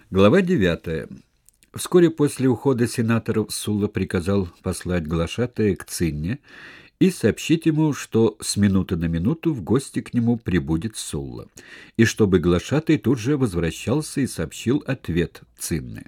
Глава 9. Вскоре после ухода сенаторов Сулла приказал послать глашатая к Цинне и сообщить ему, что с минуты на минуту в гости к нему прибудет Сулла, и чтобы глашатай тут же возвращался и сообщил ответ Цинны.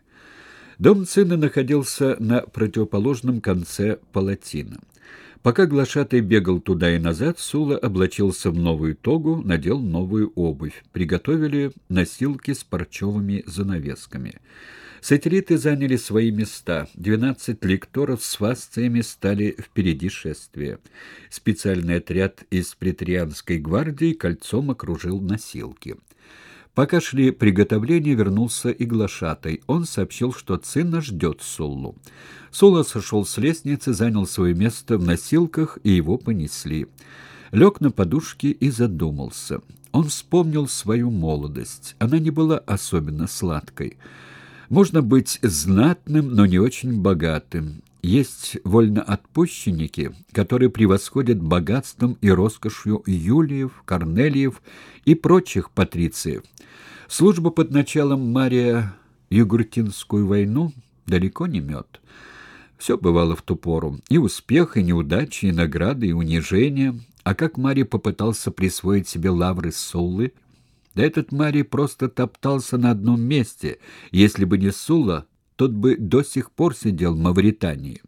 Дом Цинны находился на противоположном конце палатина. Пока глашатай бегал туда и назад, Сула облачился в новую тогу, надел новую обувь. Приготовили носилки с парчевыми занавесками. Сателлиты заняли свои места. 12 лекторов с фасциями стали впереди шествия. Специальный отряд из претарианской гвардии кольцом окружил носилки. Пока шли приготовления, вернулся и глашатай. Он сообщил, что Цинна ждет Суллу. Сулла сошел с лестницы, занял свое место в носилках, и его понесли. Лег на подушки и задумался. Он вспомнил свою молодость. Она не была особенно сладкой. Можно быть знатным, но не очень богатым. Есть вольноотпущенники, которые превосходят богатством и роскошью Юлиев, Корнелиев и прочих патрициев. Служба под началом Мария Югуртинскую войну далеко не мед. Все бывало в ту пору. И успех, и неудачи, и награды, и унижения. А как Марий попытался присвоить себе лавры Суллы? Да этот Марий просто топтался на одном месте. Если бы не Сулла, тот бы до сих пор сидел в Мавритании.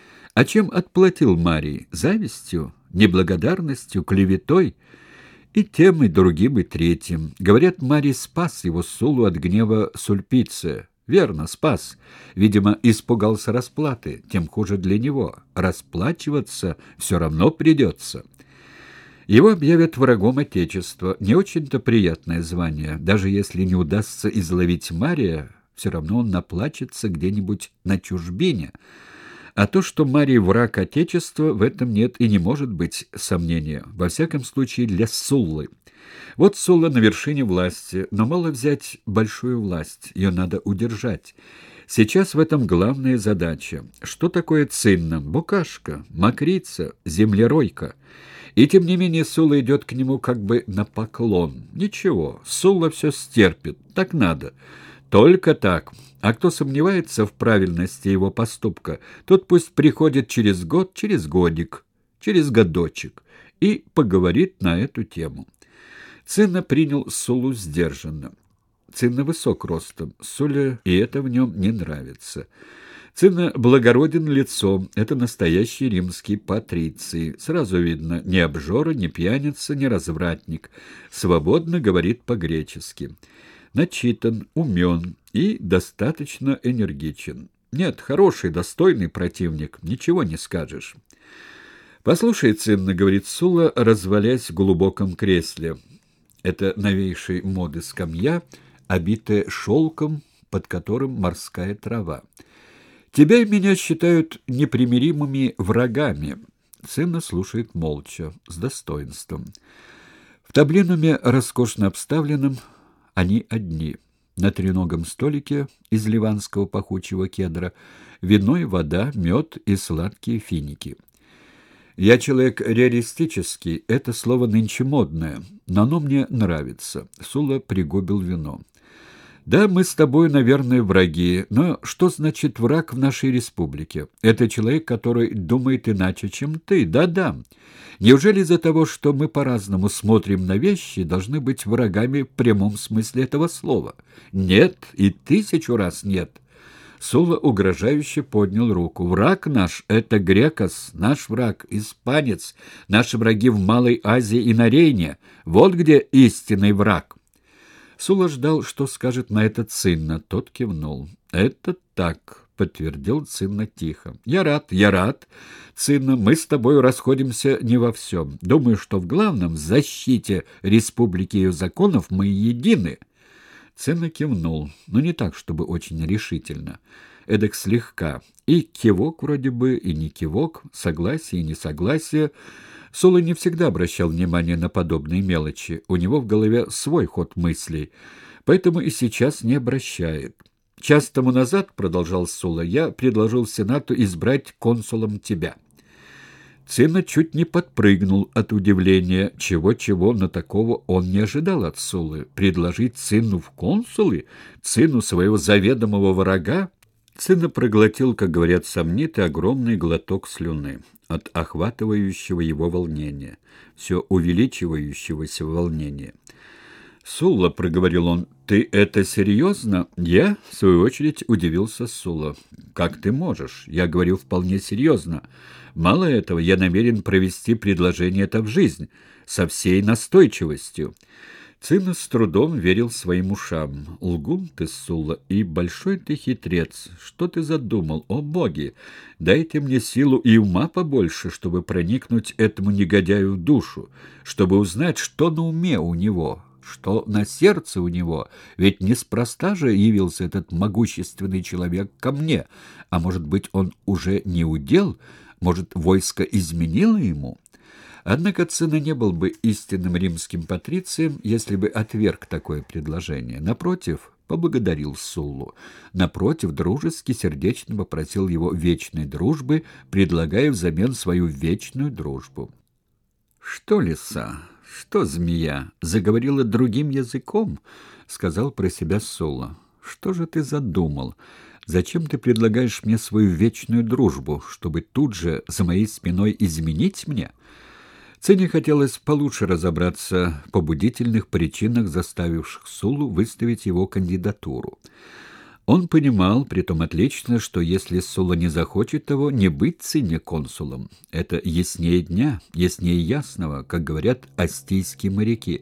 А чем отплатил Марий? Завистью, неблагодарностью, клеветой? И тем, и другим, и третьим. Говорят, Марий спас его Суллу от гнева Сульпиция. Верно, спас. Видимо, испугался расплаты. Тем хуже для него. Расплачиваться все равно придется. Его объявят врагом Отечества. Не очень-то приятное звание. Даже если не удастся изловить Мария, все равно он наплачется где-нибудь на чужбине. А то, что Марий враг Отечества, в этом нет и не может быть сомнения. Во всяком случае, для Суллы. Вот Сулла на вершине власти, но мало взять большую власть. Ее надо удержать. Сейчас в этом главная задача. Что такое Цинна? Букашка, мокрица, землеройка. И тем не менее Сулла идет к нему как бы на поклон. Ничего, Сулла все стерпит. Так надо. Только так. А кто сомневается в правильности его поступка, тот пусть приходит через год, через годик, через годочек и поговорит на эту тему. Цинна принял Суллу сдержанно. Цинна высок ростом, Сулле и это в нем не нравится. Цинна благороден лицом, это настоящий римский патриций. Сразу видно, ни обжора, ни пьяница, ни развратник. Свободно говорит по-гречески. Начитан, умен и достаточно энергичен. Нет, хороший, достойный противник, ничего не скажешь. «Послушай, Цинна», — говорит Сулла, развалясь в глубоком кресле. Это новейшей моды скамья, обитая шелком, под которым морская трава. «Тебя и меня считают непримиримыми врагами». Цинна слушает молча, с достоинством. В таблинуме, роскошно обставленном, они одни. На треногом столике из ливанского пахучего кедра вино и вода, мед и сладкие финики. Я человек реалистический, это слово нынче модное, но оно мне нравится. Сулла пригубил вино. Да, мы с тобой, наверное, враги, но что значит враг в нашей республике? Это человек, который думает иначе, чем ты. Да-да. Неужели из-за того, что мы по-разному смотрим на вещи, должны быть врагами в прямом смысле этого слова? Нет, и 1000 раз нет. Сулла угрожающе поднял руку. «Враг наш — это грекос, наш враг — испанец, наши враги в Малой Азии и на Рейне. Вот где истинный враг». Сулла ждал, что скажет на это Цинна. Тот кивнул. «Это так», — подтвердил Цинна тихо. «Я рад. Цинна, мы с тобой расходимся не во всем. Думаю, что в главном, в защите республики и ее законов, мы едины». Цинна кивнул, но не так, чтобы очень решительно. Эдак слегка. И кивок вроде бы, и не кивок, согласие и несогласие. Сулла не всегда обращал внимание на подобные мелочи. У него в голове свой ход мыслей, поэтому и сейчас не обращает. «Час тому назад, — продолжал Сулла, — я предложил Сенату избрать консулом тебя». Цина чуть не подпрыгнул от удивления. Чего-чего, но такого он не ожидал от Суллы. Предложить Цину в консулы? Цину, своего заведомого врага? Цина проглотил, как говорят сомниты, огромный глоток слюны от охватывающего его волнения, все увеличивающегося волнения. «Сулла», — проговорил он, — «ты это серьезно?» Я, в свою очередь, удивился Сулла. «Как ты можешь? Я говорю вполне серьезно. Мало этого, я намерен провести предложение это в жизнь, со всей настойчивостью». Цина с трудом верил своим ушам. «Лгун ты, Сулла, и большой ты хитрец. Что ты задумал? О, боги! Дайте мне силу и ума побольше, чтобы проникнуть этому негодяю в душу, чтобы узнать, что на уме у него». Что на сердце у него, ведь неспроста же явился этот могущественный человек ко мне, а может быть, он уже не удел, может, войско изменило ему? Однако Цина не был бы истинным римским патрицием, если бы отверг такое предложение. Напротив, поблагодарил Суллу. Напротив, дружески, сердечно попросил его вечной дружбы, предлагая взамен свою вечную дружбу. «Что, лиса? Что, змея? Заговорила другим языком?» — сказал про себя Сулла. «Что же ты задумал? Зачем ты предлагаешь мне свою вечную дружбу, чтобы тут же за моей спиной изменить мне?» Цине хотелось получше разобраться в побудительных причинах, заставивших Суллу выставить его кандидатуру. Он понимал, притом отлично, что если Сулла не захочет того, не быть Цине консулом. Это яснее дня, яснее ясного, как говорят астийские моряки.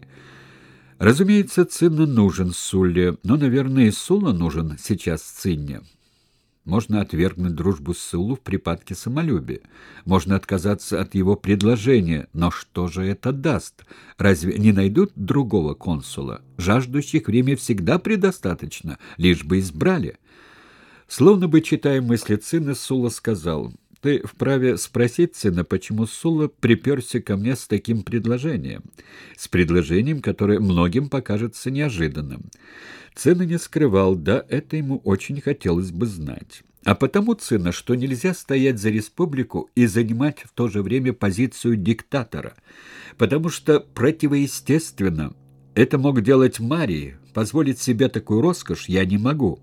Разумеется, Цинна нужен Сулле, но, наверное, и Сулла нужен сейчас Цинне. Можно отвергнуть дружбу с Суллу в припадке самолюбия. Можно отказаться от его предложения. Но что же это даст? Разве не найдут другого консула? Жаждущих время всегда предостаточно, лишь бы избрали. Словно бы, читая мысли Цины, Сулла сказал: «Ты вправе спросить, Цина, почему Сулла приперся ко мне с таким предложением? С предложением, которое многим покажется неожиданным». Цина не скрывал, да, это ему очень хотелось бы знать. А потому, Цина, что нельзя стоять за республику и занимать в то же время позицию диктатора. Потому что противоестественно. Это мог делать Марий, позволить себе такую роскошь я не могу.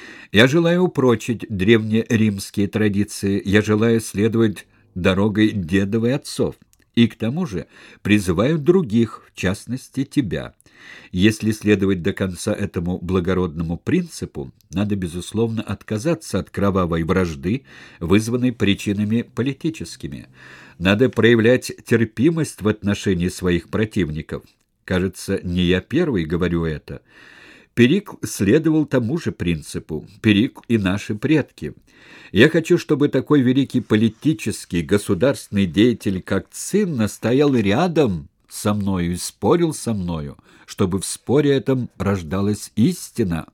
Я желаю упрочить древнеримские традиции, я желаю следовать дорогой дедов и отцов. И к тому же призываю других, в частности тебя. Если следовать до конца этому благородному принципу, надо, безусловно, отказаться от кровавой вражды, вызванной причинами политическими. Надо проявлять терпимость в отношении своих противников. Кажется, не я первый говорю это. Перикл следовал тому же принципу. Перикл и наши предки. Я хочу, чтобы такой великий политический, государственный деятель, как Цинна, стоял рядом со мною и спорил со мною, чтобы в споре этом рождалась истина.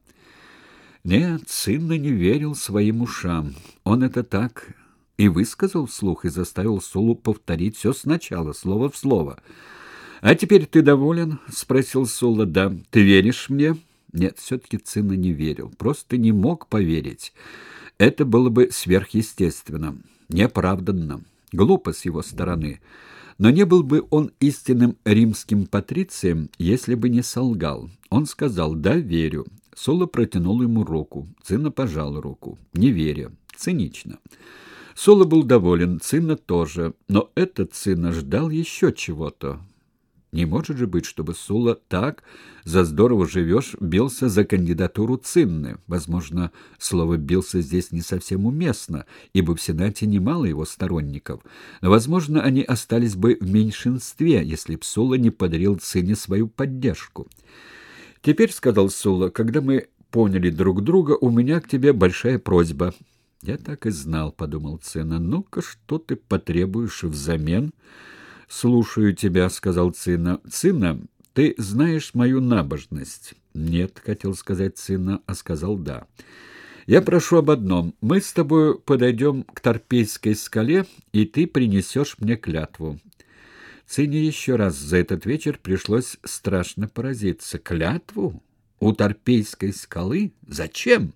Нет, Цинна не верил своим ушам. Он это так и высказал вслух, и заставил Суллу повторить все сначала, слово в слово. «А теперь ты доволен?» — спросил Сулла. «Да. Ты веришь мне?» Нет, все-таки Цинна не верил, просто не мог поверить. Это было бы сверхъестественно, неоправданно, глупо с его стороны. Но не был бы он истинным римским патрицием, если бы не солгал. Он сказал: «Да, верю». Сулла протянул ему руку. Цинна пожал руку, не веря, цинично. Сулла был доволен, Цинна тоже, но этот Цинна ждал еще чего-то. Не может же быть, чтобы Сулла так, за здорово живешь, бился за кандидатуру Цинны. Возможно, слово «бился» здесь не совсем уместно, ибо в Сенате немало его сторонников. Но, возможно, они остались бы в меньшинстве, если б Сулла не подарил Цинне свою поддержку. «Теперь, — сказал Сулла, — когда мы поняли друг друга, у меня к тебе большая просьба». «Я так и знал, — подумал Цинна. — Ну-ка, что ты потребуешь взамен?» «Слушаю тебя», — сказал Цинна. «Цинна, ты знаешь мою набожность?» «Нет», — хотел сказать Цинна, а сказал «да». «Я прошу об одном. Мы с тобой подойдем к Тарпейской скале, и ты принесешь мне клятву». Цинне еще раз за этот вечер пришлось страшно поразиться. «Клятву? У Тарпейской скалы? Зачем?»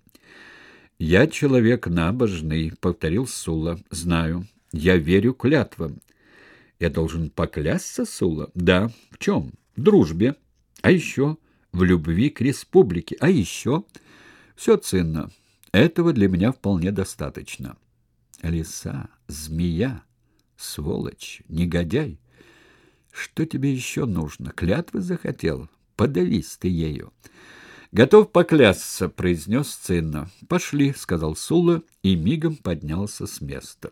«Я человек набожный», — повторил Сулла. «Знаю. Я верю клятвам». Я должен поклясться, Сула? Да. В чем? В дружбе. А еще в любви к республике. А еще все ценно. Этого для меня вполне достаточно. Лиса, змея, сволочь, негодяй. Что тебе еще нужно? Клятвы захотел? Подавись ты ею. «Готов поклясться», — произнес Цинна. «Пошли», — сказал Сула и мигом поднялся с места.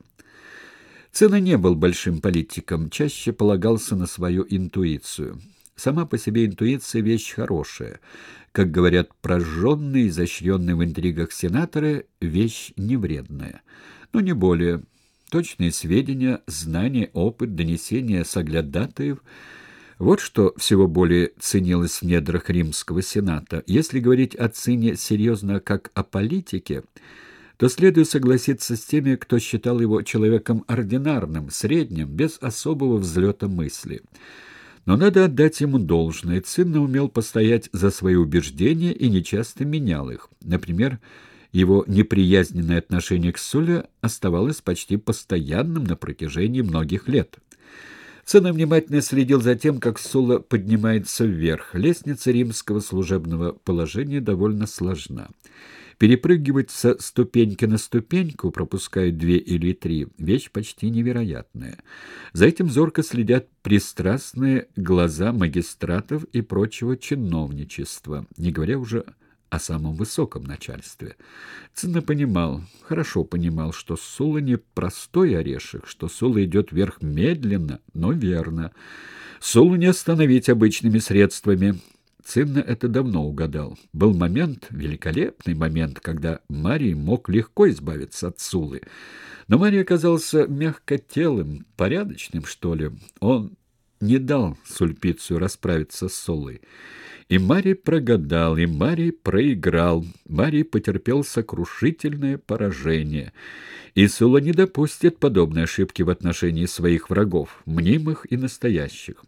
Цинна не был большим политиком, чаще полагался на свою интуицию. Сама по себе интуиция — вещь хорошая. Как говорят прожженные, изощренные в интригах сенаторы, вещь невредная. Но не более. Точные сведения, знания, опыт, донесения соглядатаев — вот что всего более ценилось в недрах Римского сената. Если говорить о Цинне серьезно как о политике, то следует согласиться с теми, кто считал его человеком ординарным, средним, без особого взлета мысли. Но надо отдать ему должное. Цинна умел постоять за свои убеждения и нечасто менял их. Например, его неприязненное отношение к Суле оставалось почти постоянным на протяжении многих лет. Цинна внимательно следил за тем, как Сула поднимается вверх. Лестница римского служебного положения довольно сложна. Перепрыгивать со ступеньки на ступеньку, пропуская 2 или 3, вещь почти невероятная. За этим зорко следят пристрастные глаза магистратов и прочего чиновничества, не говоря уже о самом высоком начальстве. Цинна понимал, хорошо понимал, что Сула не простой орешек, что Сула идет вверх медленно, но верно. Сулу не остановить обычными средствами. Цинна это давно угадал. Был момент, великолепный момент, когда Марий мог легко избавиться от Сулы. Но Марий оказался мягкотелым, порядочным, что ли. Он не дал Сульпицию расправиться с Сулой. И Марий прогадал, и Марий проиграл. Марий потерпел сокрушительное поражение. И Сула не допустит подобной ошибки в отношении своих врагов, мнимых и настоящих.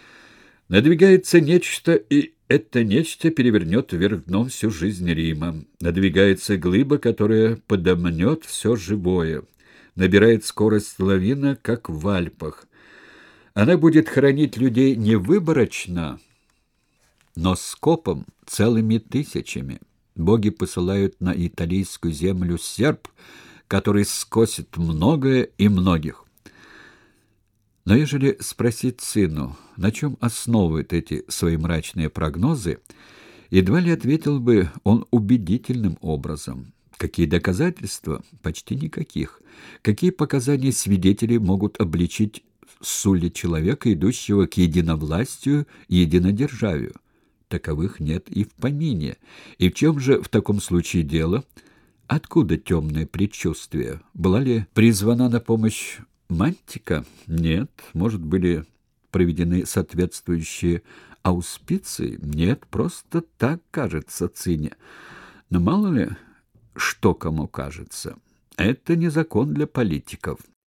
Надвигается нечто, и это нечто перевернет вверх дном всю жизнь Рима. Надвигается глыба, которая подомнет все живое. Набирает скорость лавина, как в Альпах. Она будет хоронить людей не выборочно, но скопом, целыми тысячами. Боги посылают на италийскую землю серп, который скосит многое и многих. Но ежели спросить Цинну, на чем основывает эти свои мрачные прогнозы, едва ли ответил бы он убедительным образом. Какие доказательства? Почти никаких. Какие показания свидетелей могут обличить Суле человека, идущего к единовластию и единодержавию? Таковых нет и в помине. И в чем же в таком случае дело? Откуда темное предчувствие? Была ли призвана на помощь мантика? Нет. Может, были проведены соответствующие ауспиции? Нет, просто так кажется Цинне. Но мало ли, что кому кажется. Это не закон для политиков.